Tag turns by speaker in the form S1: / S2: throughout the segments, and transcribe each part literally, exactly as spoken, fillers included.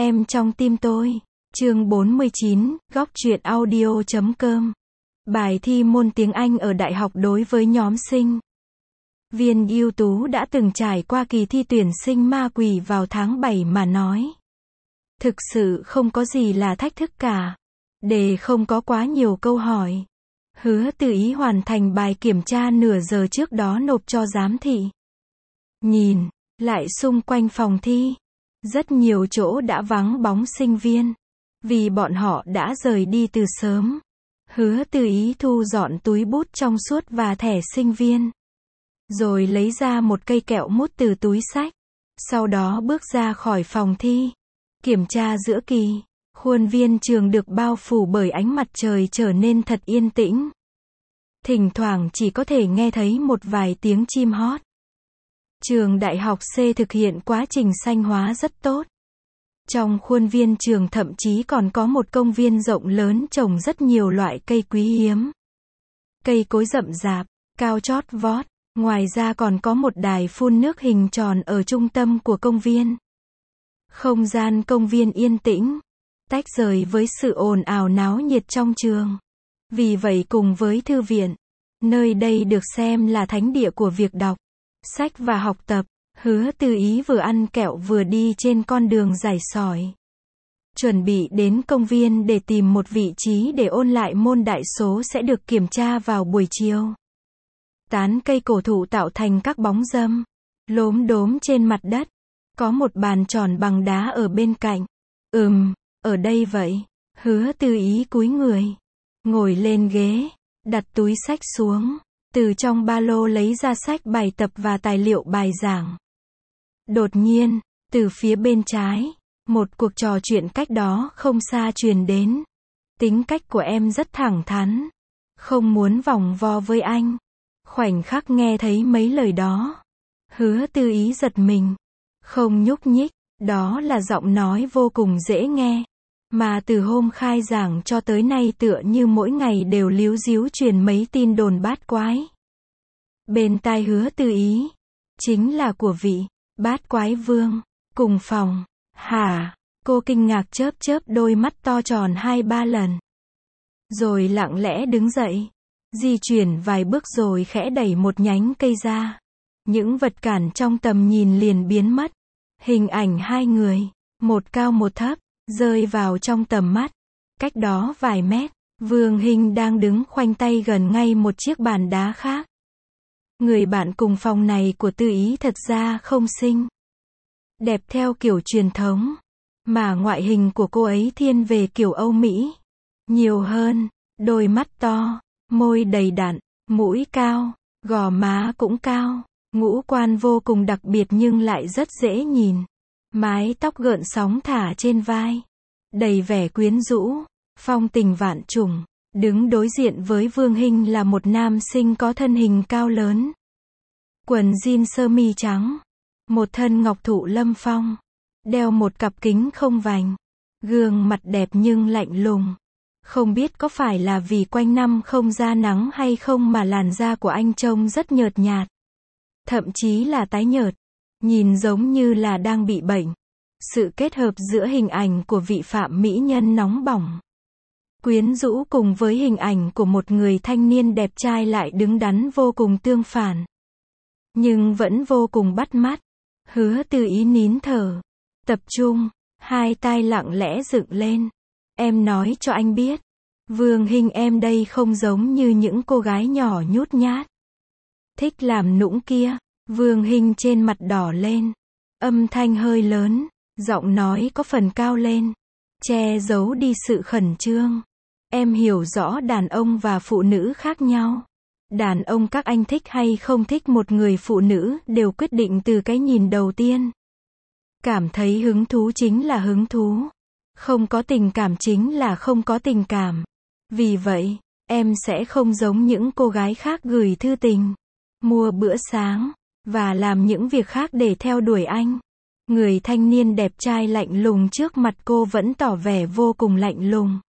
S1: Em trong tim tôi. Chương bốn mươi chín, góc truyện audio chấm com. Bài thi môn tiếng Anh ở đại học đối với nhóm sinh viên ưu tú đã từng trải qua kỳ thi tuyển sinh ma quỷ vào tháng bảy mà nói. Thực sự không có gì là thách thức cả. Đề không có quá nhiều câu hỏi. Hứa Từ Ý hoàn thành bài kiểm tra nửa giờ trước đó nộp cho giám thị. Nhìn lại xung quanh phòng thi, rất nhiều chỗ đã vắng bóng sinh viên, vì bọn họ đã rời đi từ sớm. Hứa Từ Ý thu dọn túi bút trong suốt và thẻ sinh viên, rồi lấy ra một cây kẹo mút từ túi xách. Sau đó bước ra khỏi phòng thi. Kiểm tra giữa kỳ, khuôn viên trường được bao phủ bởi ánh mặt trời trở nên thật yên tĩnh. Thỉnh thoảng chỉ có thể nghe thấy một vài tiếng chim hót. Trường đại học C thực hiện quá trình xanh hóa rất tốt. Trong khuôn viên trường thậm chí còn có một công viên rộng lớn trồng rất nhiều loại cây quý hiếm. Cây cối rậm rạp, cao chót vót. Ngoài ra còn có một đài phun nước hình tròn ở trung tâm của công viên. Không gian công viên yên tĩnh, tách rời với sự ồn ào náo nhiệt trong trường. Vì vậy cùng với thư viện, nơi đây được xem là thánh địa của việc đọc, sách và học tập, Hứa Từ Ý vừa ăn kẹo vừa đi trên con đường rải sỏi. Chuẩn bị đến công viên để tìm một vị trí để ôn lại môn đại số sẽ được kiểm tra vào buổi chiều. Tán cây cổ thụ tạo thành các bóng râm, lốm đốm trên mặt đất. Có một bàn tròn bằng đá ở bên cạnh. Ừm, ở đây vậy. Hứa Từ Ý cúi người, ngồi lên ghế, đặt túi sách xuống, từ trong ba lô lấy ra sách bài tập và tài liệu bài giảng. Đột nhiên, từ phía bên trái, một cuộc trò chuyện cách đó không xa truyền đến. Tính cách của em rất thẳng thắn, không muốn vòng vo với anh. Khoảnh khắc nghe thấy mấy lời đó, Hứa Từ Ý giật mình, không nhúc nhích. Đó là giọng nói vô cùng dễ nghe, mà từ hôm khai giảng cho tới nay tựa như mỗi ngày đều líu díu truyền mấy tin đồn bát quái. Bên tai Hứa Từ Ý, chính là của vị bát quái vương, cùng phòng. Hả? Cô kinh ngạc chớp chớp đôi mắt to tròn hai ba lần. Rồi lặng lẽ đứng dậy, di chuyển vài bước rồi khẽ đẩy một nhánh cây ra. Những vật cản trong tầm nhìn liền biến mất. Hình ảnh hai người, một cao một thấp, rơi vào trong tầm mắt. Cách đó vài mét, Vương Hinh đang đứng khoanh tay gần ngay một chiếc bàn đá khác. Người bạn cùng phòng này của Từ Ý thật ra không xinh đẹp theo kiểu truyền thống, mà ngoại hình của cô ấy thiên về kiểu Âu Mỹ nhiều hơn. Đôi mắt to, môi đầy đặn, mũi cao, gò má cũng cao. Ngũ quan vô cùng đặc biệt nhưng lại rất dễ nhìn. Mái tóc gợn sóng thả trên vai, đầy vẻ quyến rũ, phong tình vạn trùng. Đứng đối diện với Vương Hinh là một nam sinh có thân hình cao lớn. Quần jean sơ mi trắng, một thân ngọc thụ lâm phong, đeo một cặp kính không vành. Gương mặt đẹp nhưng lạnh lùng. Không biết có phải là vì quanh năm không ra nắng hay không mà làn da của anh trông rất nhợt nhạt. Thậm chí là tái nhợt, nhìn giống như là đang bị bệnh. Sự kết hợp giữa hình ảnh của vị phạm mỹ nhân nóng bỏng, quyến rũ cùng với hình ảnh của một người thanh niên đẹp trai lại đứng đắn vô cùng tương phản. Nhưng vẫn vô cùng bắt mắt. Hứa Từ Ý nín thở, tập trung, hai tai lặng lẽ dựng lên. Em nói cho anh biết, Vương Hinh em đây không giống như những cô gái nhỏ nhút nhát, thích làm nũng kia. Vương Hinh trên mặt đỏ lên, âm thanh hơi lớn, giọng nói có phần cao lên, che giấu đi sự khẩn trương. Em hiểu rõ đàn ông và phụ nữ khác nhau. Đàn ông các anh thích hay không thích một người phụ nữ đều quyết định từ cái nhìn đầu tiên. Cảm thấy hứng thú chính là hứng thú, không có tình cảm chính là không có tình cảm. Vì vậy, em sẽ không giống những cô gái khác gửi thư tình, mua bữa sáng, và làm những việc khác để theo đuổi anh. Người thanh niên đẹp trai lạnh lùng trước mặt cô vẫn tỏ vẻ vô cùng lạnh lùng,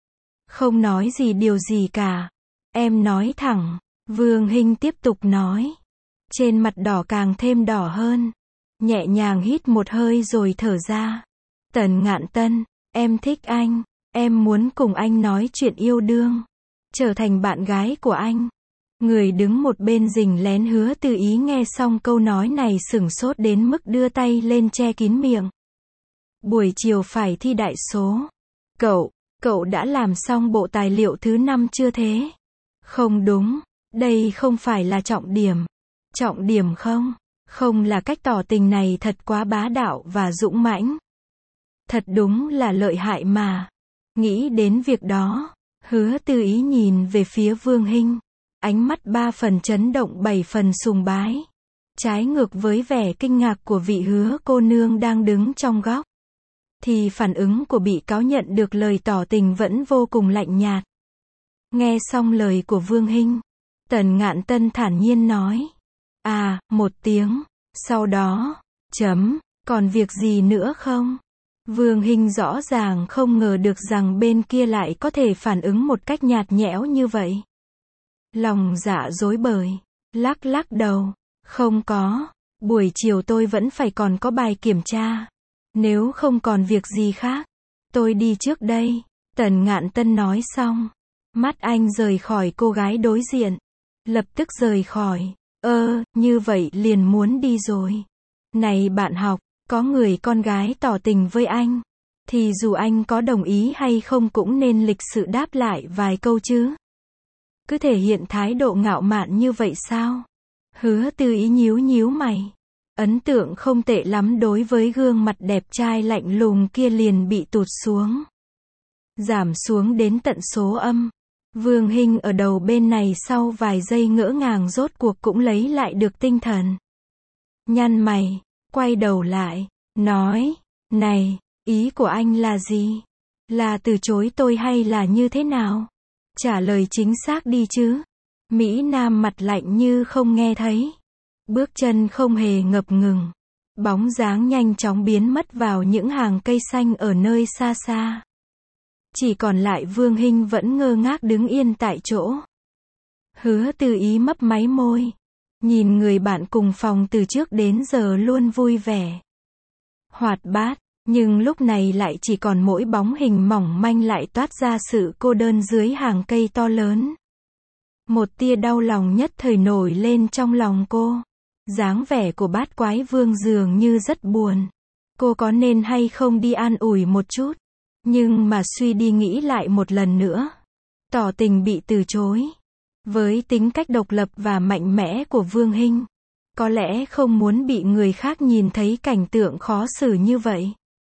S1: không nói gì điều gì cả. Em nói thẳng, Vương Hinh tiếp tục nói, trên mặt đỏ càng thêm đỏ hơn, nhẹ nhàng hít một hơi rồi thở ra. Tần Ngạn Tân, em thích anh, em muốn cùng anh nói chuyện yêu đương, trở thành bạn gái của anh. Người đứng một bên rình lén Hứa Tư Ý nghe xong câu nói này sửng sốt đến mức đưa tay lên che kín miệng. Buổi chiều phải thi đại số. Cậu, cậu đã làm xong bộ tài liệu thứ năm chưa thế? Không đúng, đây không phải là trọng điểm. Trọng điểm không? Không là cách tỏ tình này thật quá bá đạo và dũng mãnh. Thật đúng là lợi hại mà. Nghĩ đến việc đó, Hứa Tư Ý nhìn về phía Vương Hinh. Ánh mắt ba phần chấn động bảy phần sùng bái. Trái ngược với vẻ kinh ngạc của vị Hứa cô nương đang đứng trong góc. Thì phản ứng của bị cáo nhận được lời tỏ tình vẫn vô cùng lạnh nhạt. Nghe xong lời của Vương Hinh, Tần Ngạn Tân thản nhiên nói. À, một tiếng. Sau đó, chấm, còn việc gì nữa không? Vương Hinh rõ ràng không ngờ được rằng bên kia lại có thể phản ứng một cách nhạt nhẽo như vậy. Lòng dạ rối bời, lắc lắc đầu. Không có, buổi chiều tôi vẫn phải còn có bài kiểm tra. Nếu không còn việc gì khác, tôi đi trước đây. Tần Ngạn Tân nói xong, mắt anh rời khỏi cô gái đối diện. Lập tức rời khỏi. Ơ, như vậy liền muốn đi rồi. Này bạn học, có người con gái tỏ tình với anh, thì dù anh có đồng ý hay không cũng nên lịch sự đáp lại vài câu chứ. Cứ thể hiện thái độ ngạo mạn như vậy sao? Hứa Tư Ý nhíu nhíu mày. Ấn tượng không tệ lắm đối với gương mặt đẹp trai lạnh lùng kia liền bị tụt xuống. Giảm xuống đến tận số âm. Vương Hinh ở đầu bên này sau vài giây ngỡ ngàng rốt cuộc cũng lấy lại được tinh thần. Nhăn mày, quay đầu lại, nói, này, ý của anh là gì? Là từ chối tôi hay là như thế nào? Trả lời chính xác đi chứ. Mỹ Nam mặt lạnh như không nghe thấy. Bước chân không hề ngập ngừng. Bóng dáng nhanh chóng biến mất vào những hàng cây xanh ở nơi xa xa. Chỉ còn lại Vương Hinh vẫn ngơ ngác đứng yên tại chỗ. Hứa Tư Ý mấp máy môi. Nhìn người bạn cùng phòng từ trước đến giờ luôn vui vẻ, hoạt bát, nhưng lúc này lại chỉ còn mỗi bóng hình mỏng manh lại toát ra sự cô đơn dưới hàng cây to lớn. Một tia đau lòng nhất thời nổi lên trong lòng cô. Dáng vẻ của Bát Quái Vương dường như rất buồn. Cô có nên hay không đi an ủi một chút? Nhưng mà suy đi nghĩ lại một lần nữa. Tỏ tình bị từ chối. Với tính cách độc lập và mạnh mẽ của Vương Hinh, có lẽ không muốn bị người khác nhìn thấy cảnh tượng khó xử như vậy.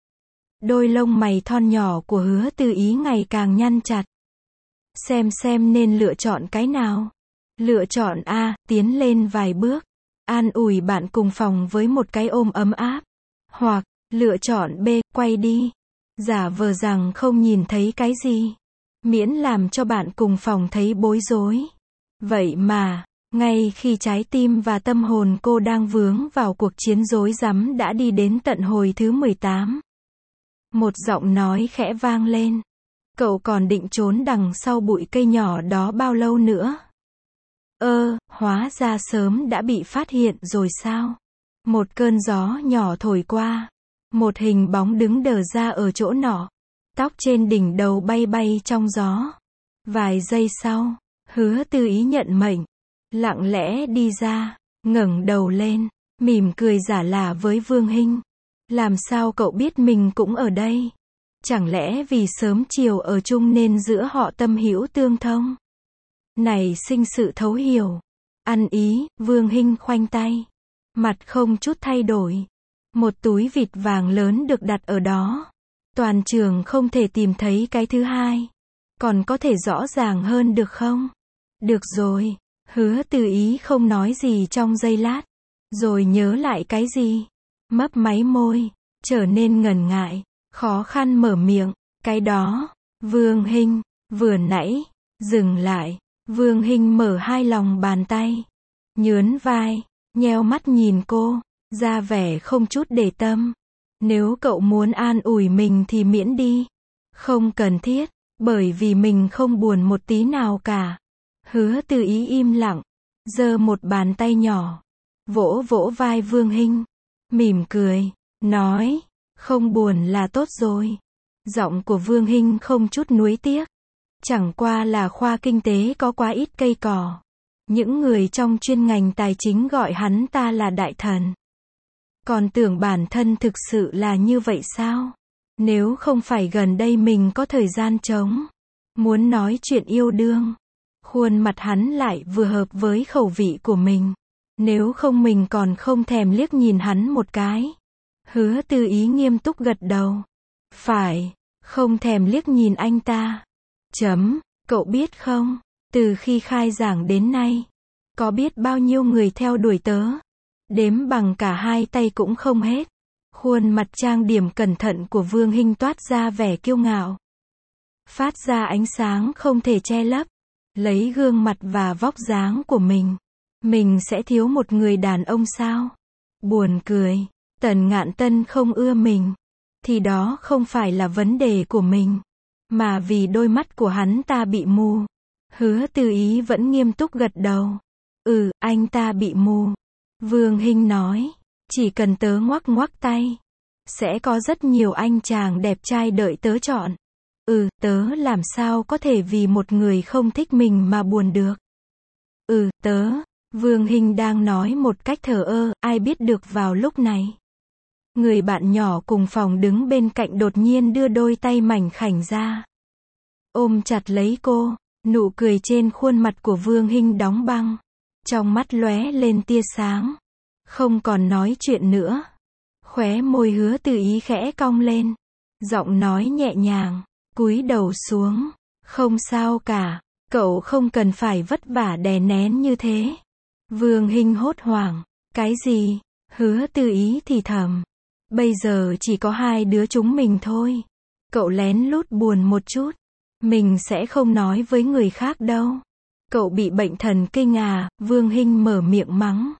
S1: Đôi lông mày thon nhỏ của Hứa Tư Ý ngày càng nhăn chặt. Xem xem nên lựa chọn cái nào. Lựa chọn A, tiến lên vài bước, an ủi bạn cùng phòng với một cái ôm ấm áp. Hoặc, lựa chọn B, quay đi, giả vờ rằng không nhìn thấy cái gì. Miễn làm cho bạn cùng phòng thấy bối rối. Vậy mà, ngay khi trái tim và tâm hồn cô đang vướng vào cuộc chiến rối rắm đã đi đến tận hồi thứ mười tám. Một giọng nói khẽ vang lên. Cậu còn định trốn đằng sau bụi cây nhỏ đó bao lâu nữa? Ơ, hóa ra sớm đã bị phát hiện rồi sao? Một cơn gió nhỏ thổi qua. Một hình bóng đứng đờ ra ở chỗ nọ. Tóc trên đỉnh đầu bay bay trong gió. Vài giây sau, Hứa Tư Ý nhận mệnh. Lặng lẽ đi ra, ngẩng đầu lên, mỉm cười giả lả với Vương Hinh. Làm sao cậu biết mình cũng ở đây? Chẳng lẽ vì sớm chiều ở chung nên giữa họ tâm hữu tương thông? Này sinh sự thấu hiểu. Ăn ý, Vương Hinh khoanh tay. Mặt không chút thay đổi. Một túi vịt vàng lớn được đặt ở đó. Toàn trường không thể tìm thấy cái thứ hai. Còn có thể rõ ràng hơn được không? Được rồi. Hứa Tư Ý không nói gì trong giây lát. Rồi nhớ lại cái gì? Mấp máy môi, trở nên ngần ngại, khó khăn mở miệng. Cái đó, Vương Hinh, vừa nãy, dừng lại. Vương Hinh mở hai lòng bàn tay, nhướn vai, nheo mắt nhìn cô, ra vẻ không chút để tâm. Nếu cậu muốn an ủi mình thì miễn đi. Không cần thiết, bởi vì mình không buồn một tí nào cả. Hứa Tư Ý im lặng, giơ một bàn tay nhỏ, vỗ vỗ vai Vương Hinh, mỉm cười, nói, Không buồn là tốt rồi. Giọng của Vương Hinh không chút nuối tiếc. Chẳng qua là khoa kinh tế có quá ít cây cỏ. Những người trong chuyên ngành tài chính gọi hắn ta là đại thần. Còn tưởng bản thân thực sự là như vậy sao? Nếu không phải gần đây mình có thời gian trống, muốn nói chuyện yêu đương, khuôn mặt hắn lại vừa hợp với khẩu vị của mình. Nếu không mình còn không thèm liếc nhìn hắn một cái. Hứa Tư Ý nghiêm túc gật đầu. Phải, không thèm liếc nhìn anh ta. Chấm, cậu biết không, từ khi khai giảng đến nay, có biết bao nhiêu người theo đuổi tớ, đếm bằng cả hai tay cũng không hết. Khuôn mặt trang điểm cẩn thận của Vương Hinh toát ra vẻ kiêu ngạo, phát ra ánh sáng không thể che lấp. Lấy gương mặt và vóc dáng của mình, mình sẽ thiếu một người đàn ông sao? Buồn cười, Tần Ngạn Tân không ưa mình, thì đó không phải là vấn đề của mình, mà vì đôi mắt của hắn ta bị mù. Hứa Tư Ý vẫn nghiêm túc gật đầu. Ừ, anh ta bị mù. Vương Hinh nói, chỉ cần tớ ngoắc ngoắc tay, sẽ có rất nhiều anh chàng đẹp trai đợi tớ chọn. Ừ, tớ làm sao có thể vì một người không thích mình mà buồn được. Ừ, tớ, Vương Hinh đang nói một cách thờ ơ, ai biết được vào lúc này. Người bạn nhỏ cùng phòng đứng bên cạnh đột nhiên đưa đôi tay mảnh khảnh ra, ôm chặt lấy cô, nụ cười trên khuôn mặt của Vương Hinh đóng băng, trong mắt lóe lên tia sáng. Không còn nói chuyện nữa. Khóe môi Hứa Tư Ý khẽ cong lên, giọng nói nhẹ nhàng, cúi đầu xuống. Không sao cả, cậu không cần phải vất vả đè nén như thế. Vương Hinh hốt hoảng, cái gì? Hứa Tư Ý thì thầm, bây giờ chỉ có hai đứa chúng mình thôi. Cậu lén lút buồn một chút, mình sẽ không nói với người khác đâu. Cậu bị bệnh thần kinh à? Vương Hinh mở miệng mắng,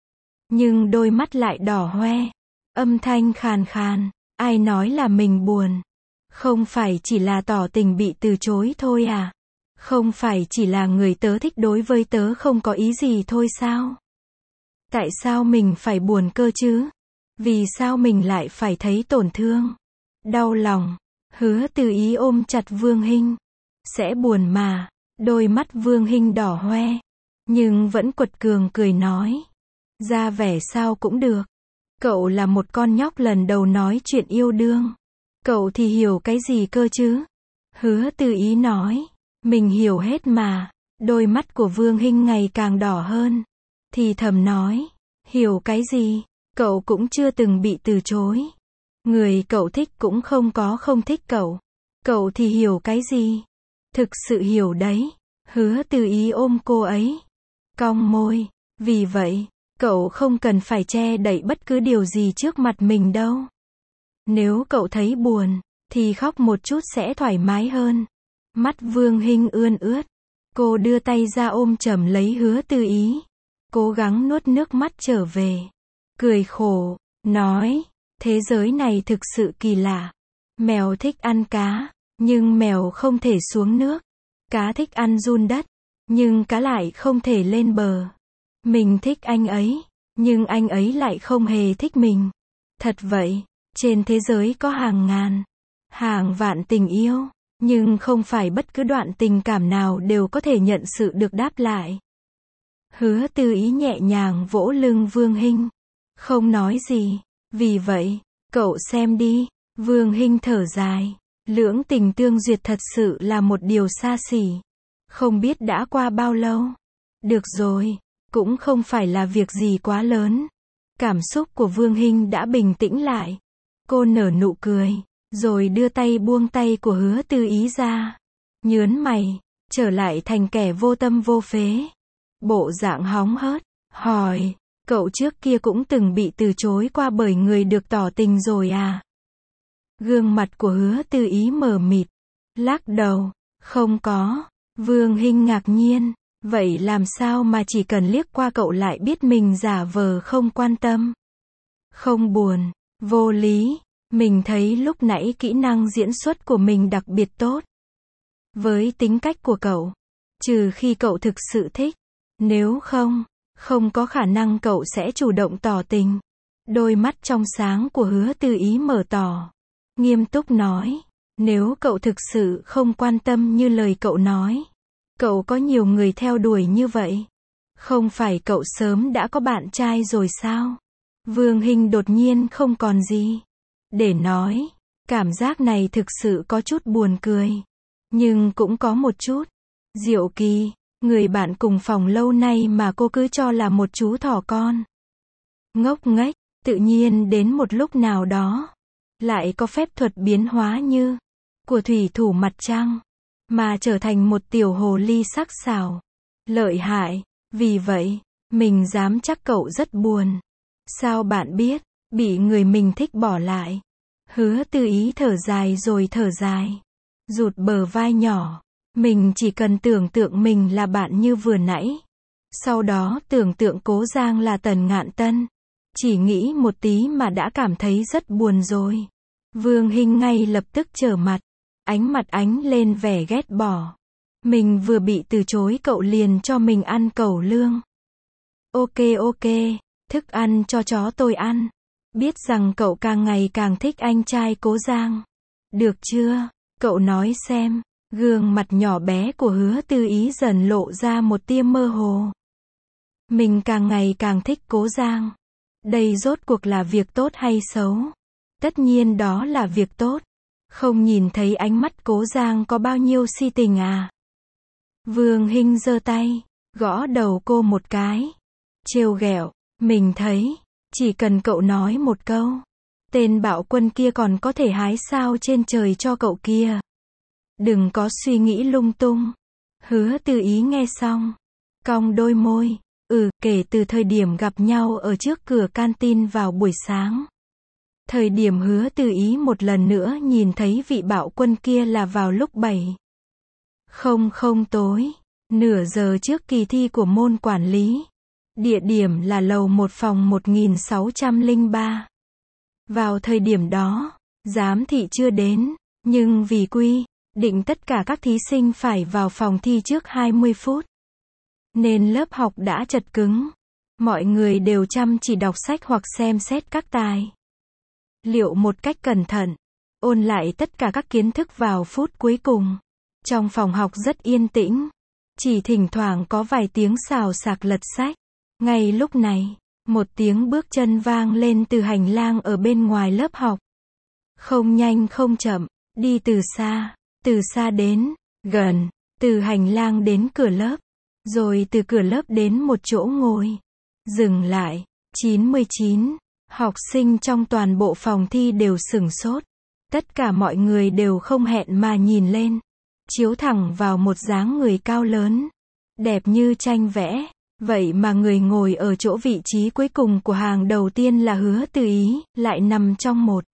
S1: nhưng đôi mắt lại đỏ hoe, âm thanh khàn khàn, ai nói là mình buồn? Không phải chỉ là tỏ tình bị từ chối thôi à? Không phải chỉ là người tớ thích đối với tớ không có ý gì thôi sao? Tại sao mình phải buồn cơ chứ? Vì sao mình lại phải thấy tổn thương, đau lòng? Hứa Tư Ý ôm chặt Vương Hinh. Sẽ buồn mà. Đôi mắt Vương Hinh đỏ hoe, nhưng vẫn quật cường cười nói, ra vẻ sao cũng được. Cậu là một con nhóc lần đầu nói chuyện yêu đương, cậu thì hiểu cái gì cơ chứ? Hứa Tư Ý nói, mình hiểu hết mà. Đôi mắt của Vương Hinh ngày càng đỏ hơn, thì thầm nói, hiểu cái gì? Cậu cũng chưa từng bị từ chối. Người cậu thích cũng không có không thích cậu. Cậu thì hiểu cái gì? Thực sự hiểu đấy. Hứa Tư Ý ôm cô ấy, cong môi. Vì vậy, cậu không cần phải che đậy bất cứ điều gì trước mặt mình đâu. Nếu cậu thấy buồn, thì khóc một chút sẽ thoải mái hơn. Mắt Vương Hinh ươn ướt. Cô đưa tay ra ôm chầm lấy Hứa Tư Ý, cố gắng nuốt nước mắt trở về. Cười khổ, nói, thế giới này thực sự kỳ lạ. Mèo thích ăn cá, nhưng mèo không thể xuống nước. Cá thích ăn giun đất, nhưng cá lại không thể lên bờ. Mình thích anh ấy, nhưng anh ấy lại không hề thích mình. Thật vậy, trên thế giới có hàng ngàn, hàng vạn tình yêu, nhưng không phải bất cứ đoạn tình cảm nào đều có thể nhận sự được đáp lại. Hứa Tư Ý nhẹ nhàng vỗ lưng Vương Hinh, không nói gì. Vì vậy, cậu xem đi. Vương Hinh thở dài. Lưỡng tình tương duyệt thật sự là một điều xa xỉ. Không biết đã qua bao lâu. Được rồi, cũng không phải là việc gì quá lớn. Cảm xúc của Vương Hinh đã bình tĩnh lại. Cô nở nụ cười, rồi đưa tay buông tay của Hứa Tư Ý ra. Nhớn mày, trở lại thành kẻ vô tâm vô phế. Bộ dạng hóng hớt, hỏi, cậu trước kia cũng từng bị từ chối qua bởi người được tỏ tình rồi à? Gương mặt của Hứa Tư Ý mờ mịt, lắc đầu, không có. Vương Hinh ngạc nhiên, vậy làm sao mà chỉ cần liếc qua cậu lại biết mình giả vờ không quan tâm? Không buồn, vô lý, mình thấy lúc nãy kỹ năng diễn xuất của mình đặc biệt tốt. Với tính cách của cậu, trừ khi cậu thực sự thích, nếu không, không có khả năng cậu sẽ chủ động tỏ tình. Đôi mắt trong sáng của Hứa Tư Ý mở to, nghiêm túc nói, nếu cậu thực sự không quan tâm như lời cậu nói, cậu có nhiều người theo đuổi như vậy, không phải cậu sớm đã có bạn trai rồi sao? Vương Hinh đột nhiên không còn gì để nói, cảm giác này thực sự có chút buồn cười, nhưng cũng có một chút diệu kỳ, người bạn cùng phòng lâu nay mà cô cứ cho là một chú thỏ con ngốc nghếch, tự nhiên đến một lúc nào đó lại có phép thuật biến hóa như của thủy thủ mặt trăng, mà trở thành một tiểu hồ ly sắc sảo, lợi hại. Vì vậy, mình dám chắc cậu rất buồn. Sao bạn biết? Bị người mình thích bỏ lại. Hứa Tư Ý thở dài rồi thở dài, rụt bờ vai nhỏ. Mình chỉ cần tưởng tượng mình là bạn như vừa nãy. Sau đó tưởng tượng Cố Giang là Tần Ngạn Tân. Chỉ nghĩ một tí mà đã cảm thấy rất buồn rồi. Vương Hinh ngay lập tức trở mặt. Ánh mặt ánh lên vẻ ghét bỏ. Mình vừa bị từ chối cậu liền cho mình ăn cẩu lương. Ok ok, thức ăn cho chó tôi ăn. Biết rằng cậu càng ngày càng thích anh trai Cố Giang. Được chưa? Cậu nói xem. Gương mặt nhỏ bé của Hứa Tư Ý dần lộ ra một tia mơ hồ. Mình càng ngày càng thích Cố Giang. Đây rốt cuộc là việc tốt hay xấu? Tất nhiên đó là việc tốt. Không nhìn thấy ánh mắt Cố Giang có bao nhiêu si tình à? Vương Hinh giơ tay, gõ đầu cô một cái. Trêu ghẹo, mình thấy, chỉ cần cậu nói một câu, tên bạo quân kia còn có thể hái sao trên trời cho cậu kia. Đừng có suy nghĩ lung tung. Hứa Tư Ý nghe xong, cong đôi môi, ừ, kể từ thời điểm gặp nhau ở trước cửa canteen vào buổi sáng. Thời điểm Hứa Tư Ý một lần nữa nhìn thấy vị bạo quân kia là vào lúc bảy không không tối, nửa giờ trước kỳ thi của môn quản lý. Địa điểm là lầu một phòng một nghìn sáu trăm lẻ ba. Vào thời điểm đó, giám thị chưa đến, nhưng vì quy định tất cả các thí sinh phải vào phòng thi trước hai mươi phút. Nên lớp học đã chật cứng. Mọi người đều chăm chỉ đọc sách hoặc xem xét các tài liệu một cách cẩn thận, ôn lại tất cả các kiến thức vào phút cuối cùng. Trong phòng học rất yên tĩnh, chỉ thỉnh thoảng có vài tiếng xào xạc lật sách. Ngay lúc này, một tiếng bước chân vang lên từ hành lang ở bên ngoài lớp học. Không nhanh không chậm, đi từ xa, từ xa đến gần, từ hành lang đến cửa lớp, rồi từ cửa lớp đến một chỗ ngồi. Dừng lại, chín mươi chín. Học sinh trong toàn bộ phòng thi đều sửng sốt. Tất cả mọi người đều không hẹn mà nhìn lên. Chiếu thẳng vào một dáng người cao lớn, đẹp như tranh vẽ. Vậy mà người ngồi ở chỗ vị trí cuối cùng của hàng đầu tiên là Hứa Tư Ý, lại nằm trong một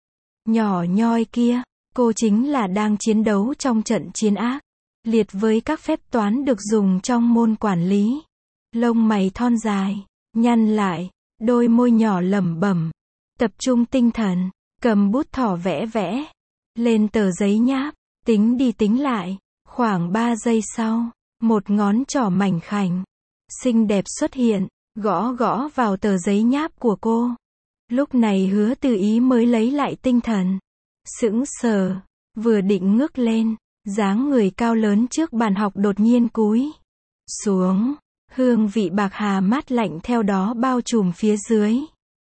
S1: nhỏ nhoi kia. Cô chính là đang chiến đấu trong trận chiến ác liệt với các phép toán được dùng trong môn quản lý. Lông mày thon dài, nhăn lại, đôi môi nhỏ lẩm bẩm, tập trung tinh thần, cầm bút thỏ vẽ vẽ lên tờ giấy nháp, tính đi tính lại, khoảng ba giây sau, một ngón trỏ mảnh khảnh, xinh đẹp xuất hiện, gõ gõ vào tờ giấy nháp của cô. Lúc này Hứa Tư Ý mới lấy lại tinh thần, sững sờ, vừa định ngước lên, dáng người cao lớn trước bàn học đột nhiên cúi xuống, hương vị bạc hà mát lạnh theo đó bao trùm phía dưới.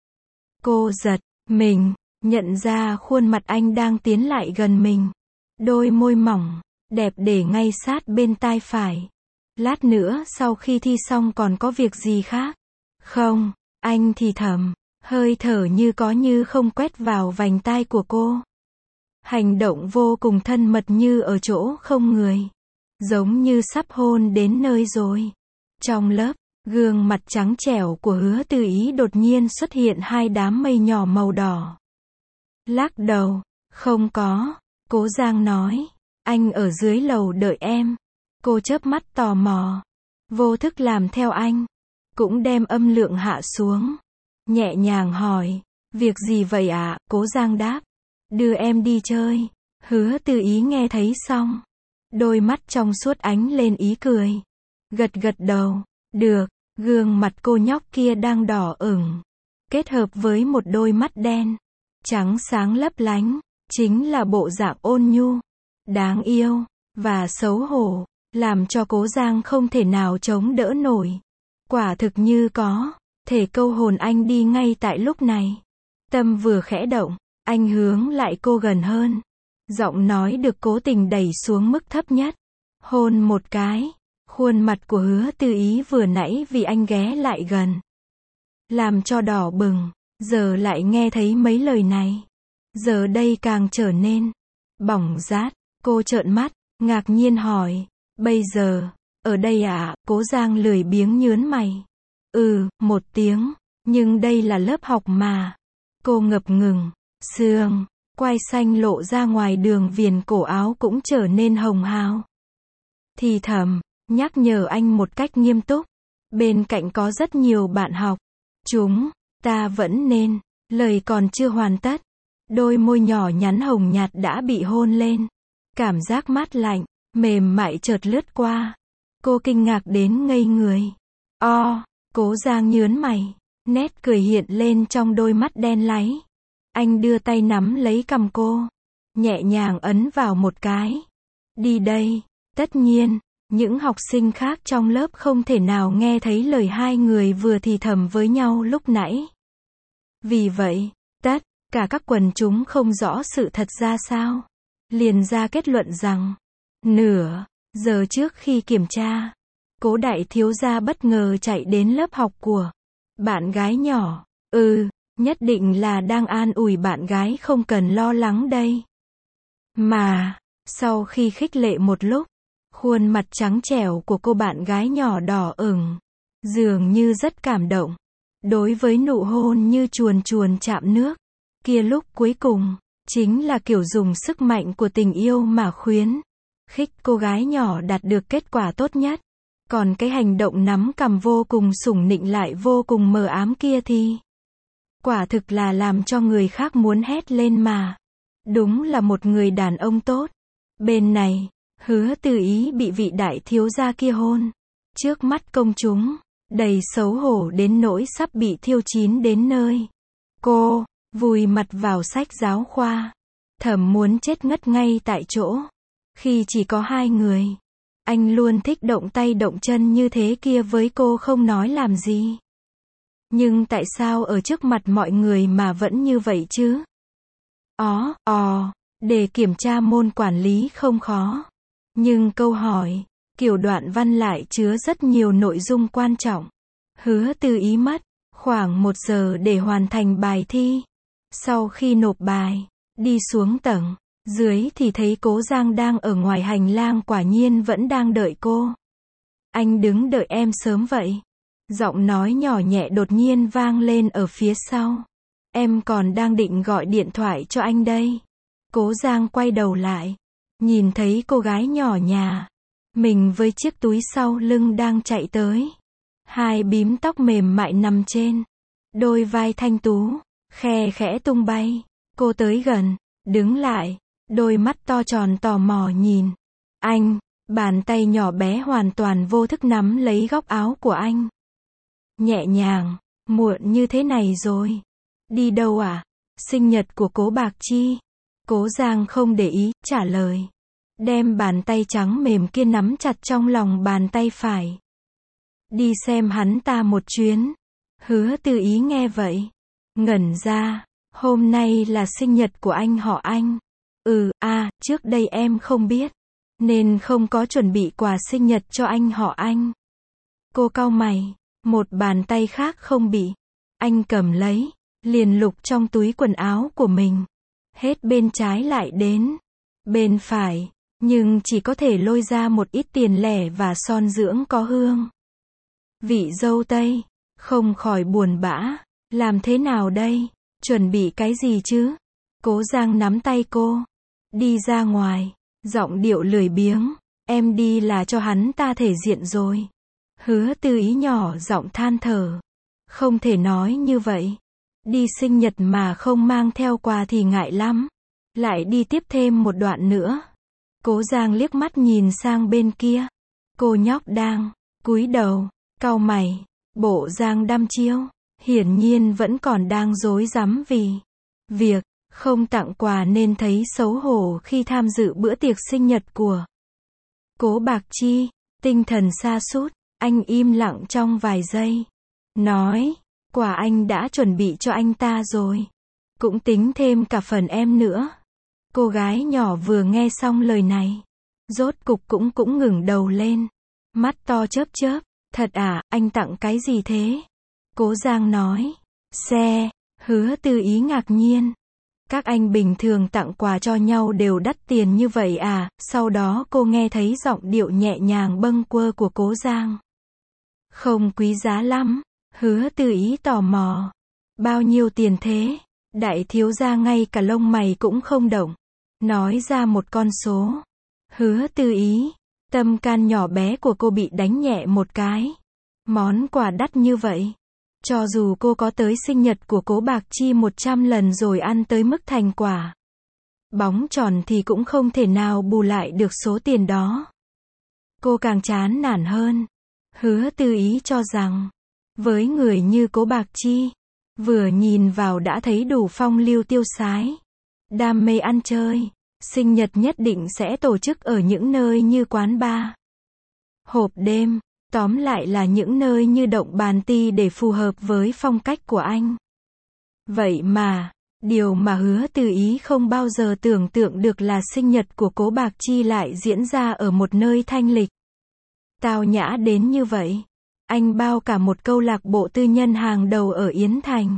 S1: Cô giật mình, nhận ra khuôn mặt anh đang tiến lại gần mình. Đôi môi mỏng, đẹp để ngay sát bên tai phải. Lát nữa sau khi thi xong còn có việc gì khác? Không, anh thì thầm, hơi thở như có như không quét vào vành tai của cô. Hành động vô cùng thân mật như ở chỗ không người. Giống như sắp hôn đến nơi rồi. Trong lớp, gương mặt trắng trẻo của Hứa Tư Ý đột nhiên xuất hiện hai đám mây nhỏ màu đỏ. Lắc đầu, không có. Cố Giang nói, anh ở dưới lầu đợi em. Cô chớp mắt tò mò, vô thức làm theo anh, cũng đem âm lượng hạ xuống, nhẹ nhàng hỏi, việc gì vậy ạ? Cố Giang đáp, đưa em đi chơi. Hứa Tư Ý nghe thấy xong, đôi mắt trong suốt ánh lên ý cười, gật gật đầu, được. Gương mặt cô nhóc kia đang đỏ ửng, kết hợp với một đôi mắt đen, trắng sáng lấp lánh, chính là bộ dạng ôn nhu, đáng yêu, và xấu hổ, làm cho Cố Giang không thể nào chống đỡ nổi. Quả thực như có thể câu hồn anh đi ngay tại lúc này. Tâm vừa khẽ động, anh hướng lại cô gần hơn. Giọng nói được cố tình đẩy xuống mức thấp nhất. Hôn một cái. Khuôn mặt của Hứa Tư Ý vừa nãy vì anh ghé lại gần, làm cho đỏ bừng, giờ lại nghe thấy mấy lời này. Giờ đây càng trở nên bỏng rát. Cô trợn mắt, ngạc nhiên hỏi, bây giờ, ở đây à? Cố Giang lười biếng nhớn mày. Ừ, một tiếng, nhưng đây là lớp học mà. Cô ngập ngừng, xương, quai xanh lộ ra ngoài, đường viền cổ áo cũng trở nên hồng hào. Thì thầm, nhắc nhở anh một cách nghiêm túc. Bên cạnh có rất nhiều bạn học. Chúng ta vẫn nên. Lời còn chưa hoàn tất, đôi môi nhỏ nhắn hồng nhạt đã bị hôn lên. Cảm giác mát lạnh, mềm mại chợt lướt qua. Cô kinh ngạc đến ngây người. O, Cố Giang nhớn mày, nét cười hiện lên trong đôi mắt đen láy. Anh đưa tay nắm lấy cằm cô, nhẹ nhàng ấn vào một cái. Đi đây. Tất nhiên, những học sinh khác trong lớp không thể nào nghe thấy lời hai người vừa thì thầm với nhau lúc nãy. Vì vậy, tất cả các quần chúng không rõ sự thật ra sao, liền ra kết luận rằng, nửa giờ trước khi kiểm tra, Cố đại thiếu gia bất ngờ chạy đến lớp học của bạn gái nhỏ. Ừ, nhất định là đang an ủi bạn gái không cần lo lắng đây. Mà, sau khi khích lệ một lúc, khuôn mặt trắng trẻo của cô bạn gái nhỏ đỏ ửng, dường như rất cảm động. Đối với nụ hôn như chuồn chuồn chạm nước kia lúc cuối cùng, chính là kiểu dùng sức mạnh của tình yêu mà khuyến khích cô gái nhỏ đạt được kết quả tốt nhất. Còn cái hành động nắm cằm vô cùng sủng nịnh lại vô cùng mờ ám kia thì quả thực là làm cho người khác muốn hét lên mà. Đúng là một người đàn ông tốt. Bên này, Hứa Tư Ý bị vị đại thiếu gia kia hôn trước mắt công chúng, đầy xấu hổ đến nỗi sắp bị thiêu chín đến nơi. Cô vùi mặt vào sách giáo khoa, thầm muốn chết ngất ngay tại chỗ. Khi chỉ có hai người, anh luôn thích động tay động chân như thế kia với cô không nói làm gì. Nhưng tại sao ở trước mặt mọi người mà vẫn như vậy chứ? Ó, ò, để kiểm tra môn quản lý không khó. Nhưng câu hỏi, kiểu đoạn văn lại chứa rất nhiều nội dung quan trọng. Hứa Tư Ý mất khoảng một giờ để hoàn thành bài thi. Sau khi nộp bài, đi xuống tầng dưới thì thấy Cố Giang đang ở ngoài hành lang, quả nhiên vẫn đang đợi cô. Anh đứng đợi em sớm vậy. Giọng nói nhỏ nhẹ đột nhiên vang lên ở phía sau. Em còn đang định gọi điện thoại cho anh đây. Cố Giang quay đầu lại, nhìn thấy cô gái nhỏ nhà mình với chiếc túi sau lưng đang chạy tới. Hai bím tóc mềm mại nằm trên đôi vai thanh tú, khe khẽ tung bay. Cô tới gần, đứng lại, đôi mắt to tròn tò mò nhìn anh. Bàn tay nhỏ bé hoàn toàn vô thức nắm lấy góc áo của anh. Nhẹ nhàng, muộn như thế này rồi. Đi đâu à? Sinh nhật của Cố Bạc Chi. Cố Giang không để ý, trả lời. Đem bàn tay trắng mềm kia nắm chặt trong lòng bàn tay phải. Đi xem hắn ta một chuyến. Hứa Tư Ý nghe vậy, ngẩn ra. Hôm nay là sinh nhật của anh họ Anh. Ừ, à, trước đây em không biết, nên không có chuẩn bị quà sinh nhật cho anh họ Anh. Cô cau mày, một bàn tay khác không bị anh cầm lấy, liền lục trong túi quần áo của mình. Hết bên trái lại đến bên phải, nhưng chỉ có thể lôi ra một ít tiền lẻ và son dưỡng có hương vị dâu tây. Không khỏi buồn bã, làm thế nào đây? Chuẩn bị cái gì chứ? Cố Giang nắm tay cô, đi ra ngoài, giọng điệu lười biếng. Em đi là cho hắn ta thể diện rồi. Hứa Tư Ý nhỏ giọng than thở. Không thể nói như vậy. Đi sinh nhật mà không mang theo quà thì ngại lắm. Lại đi tiếp thêm một đoạn nữa. Cố Giang liếc mắt nhìn sang bên kia. Cô nhóc đang cúi đầu, cau mày, bộ Giang đăm chiêu. Hiển nhiên vẫn còn đang rối rắm vì việc không tặng quà nên thấy xấu hổ khi tham dự bữa tiệc sinh nhật của Cố Bạc Chi. Tinh thần sa sút, anh im lặng trong vài giây. Nói, quà anh đã chuẩn bị cho anh ta rồi. Cũng tính thêm cả phần em nữa. Cô gái nhỏ vừa nghe xong lời này, rốt cục cũng cũng ngừng đầu lên. Mắt to chớp chớp, thật à, anh tặng cái gì thế? Cố Giang nói, xe. Hứa Tư Ý ngạc nhiên. Các anh bình thường tặng quà cho nhau đều đắt tiền như vậy à? Sau đó cô nghe thấy giọng điệu nhẹ nhàng bâng quơ của Cố Giang. Không quý giá lắm. Hứa Tư Ý tò mò. Bao nhiêu tiền thế? Đại thiếu gia ngay cả lông mày cũng không động. Nói ra một con số. Hứa Tư Ý. Tâm can nhỏ bé của cô bị đánh nhẹ một cái. Món quà đắt như vậy. Cho dù cô có tới sinh nhật của Cố Bạc Chi một trăm lần rồi ăn tới mức thành quả bóng tròn thì cũng không thể nào bù lại được số tiền đó. Cô càng chán nản hơn. Hứa Tư Ý cho rằng, với người như Cố Bạc Chi, vừa nhìn vào đã thấy đủ phong lưu tiêu sái, đam mê ăn chơi, sinh nhật nhất định sẽ tổ chức ở những nơi như quán bar, hộp đêm. Tóm lại là những nơi như động bàn ti để phù hợp với phong cách của anh. Vậy mà, điều mà Hứa Tư Ý không bao giờ tưởng tượng được là sinh nhật của Cố Bạc Chi lại diễn ra ở một nơi thanh lịch, tao nhã đến như vậy. Anh bao cả một câu lạc bộ tư nhân hàng đầu ở Yến Thành.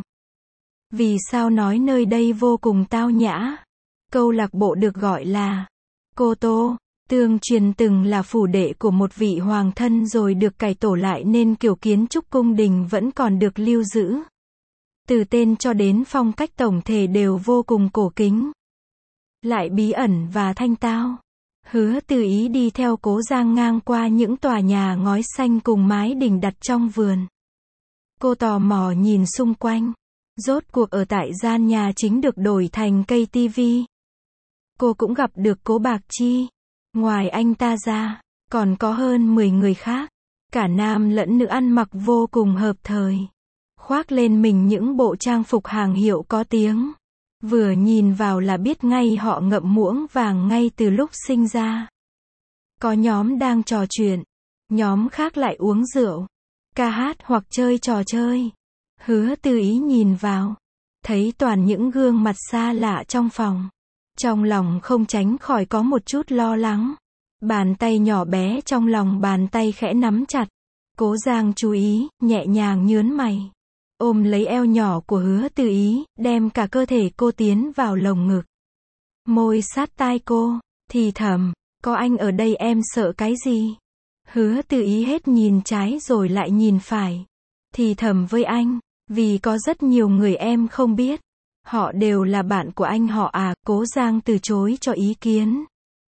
S1: Vì sao nói nơi đây vô cùng tao nhã? Câu lạc bộ được gọi là Cô Tô. Tương truyền từng là phủ đệ của một vị hoàng thân rồi được cải tổ lại nên kiểu kiến trúc cung đình vẫn còn được lưu giữ. Từ tên cho đến phong cách tổng thể đều vô cùng cổ kính, lại bí ẩn và thanh tao. Hứa Tư Ý đi theo Cố Giang ngang qua những tòa nhà ngói xanh cùng mái đình đặt trong vườn. Cô tò mò nhìn xung quanh. Rốt cuộc ở tại gian nhà chính được đổi thành cây tivi. Cô cũng gặp được Cố Bạc Chi. Ngoài anh ta ra, còn có hơn mười người khác. Cả nam lẫn nữ ăn mặc vô cùng hợp thời. Khoác lên mình những bộ trang phục hàng hiệu có tiếng. Vừa nhìn vào là biết ngay họ ngậm muỗng vàng ngay từ lúc sinh ra. Có nhóm đang trò chuyện, nhóm khác lại uống rượu, ca hát hoặc chơi trò chơi. Hứa Tư Ý nhìn vào, thấy toàn những gương mặt xa lạ trong phòng. Trong lòng không tránh khỏi có một chút lo lắng. Bàn tay nhỏ bé trong lòng bàn tay khẽ nắm chặt. Cố Giang chú ý, nhẹ nhàng nhướn mày. Ôm lấy eo nhỏ của Hứa Tư Ý, đem cả cơ thể cô tiến vào lồng ngực. Môi sát tai cô, thì thầm, có anh ở đây em sợ cái gì? Hứa Tư Ý hết nhìn trái rồi lại nhìn phải. Thì thầm với anh, vì có rất nhiều người em không biết. Họ đều là bạn của anh họ à? Cố Giang từ chối cho ý kiến.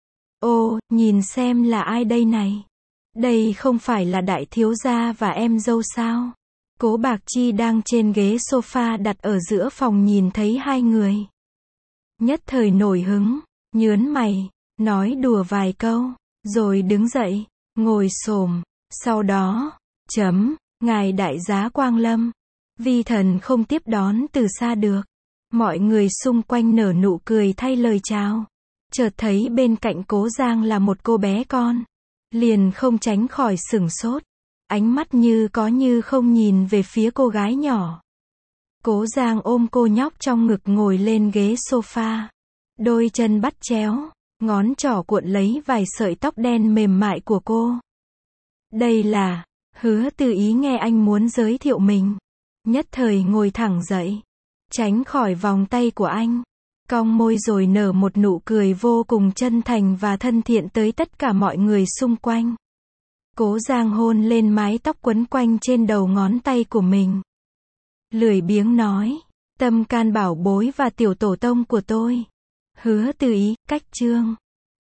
S1: Ô, nhìn xem là ai đây này? Đây không phải là đại thiếu gia và em dâu sao? Cố Bạc Chi đang trên ghế sofa đặt ở giữa phòng nhìn thấy hai người. Nhất thời nổi hứng, nhớn mày, nói đùa vài câu, rồi đứng dậy, ngồi xổm, sau đó, chấm, ngài đại giá Quang Lâm. Vi thần không tiếp đón từ xa được. Mọi người xung quanh nở nụ cười thay lời chào. Chợt thấy bên cạnh Cố Giang là một cô bé con. Liền không tránh khỏi sửng sốt. Ánh mắt như có như không nhìn về phía cô gái nhỏ. Cố Giang ôm cô nhóc trong ngực ngồi lên ghế sofa. Đôi chân bắt chéo, ngón trỏ cuộn lấy vài sợi tóc đen mềm mại của cô. Đây là, Hứa Tư Ý nghe anh muốn giới thiệu mình. Nhất thời ngồi thẳng dậy, tránh khỏi vòng tay của anh. Cong môi rồi nở một nụ cười vô cùng chân thành và thân thiện tới tất cả mọi người xung quanh. Cố Giang hôn lên mái tóc quấn quanh trên đầu ngón tay của mình. Lười biếng nói, tâm can bảo bối và tiểu tổ tông của tôi. Hứa Tư Ý, cách chương.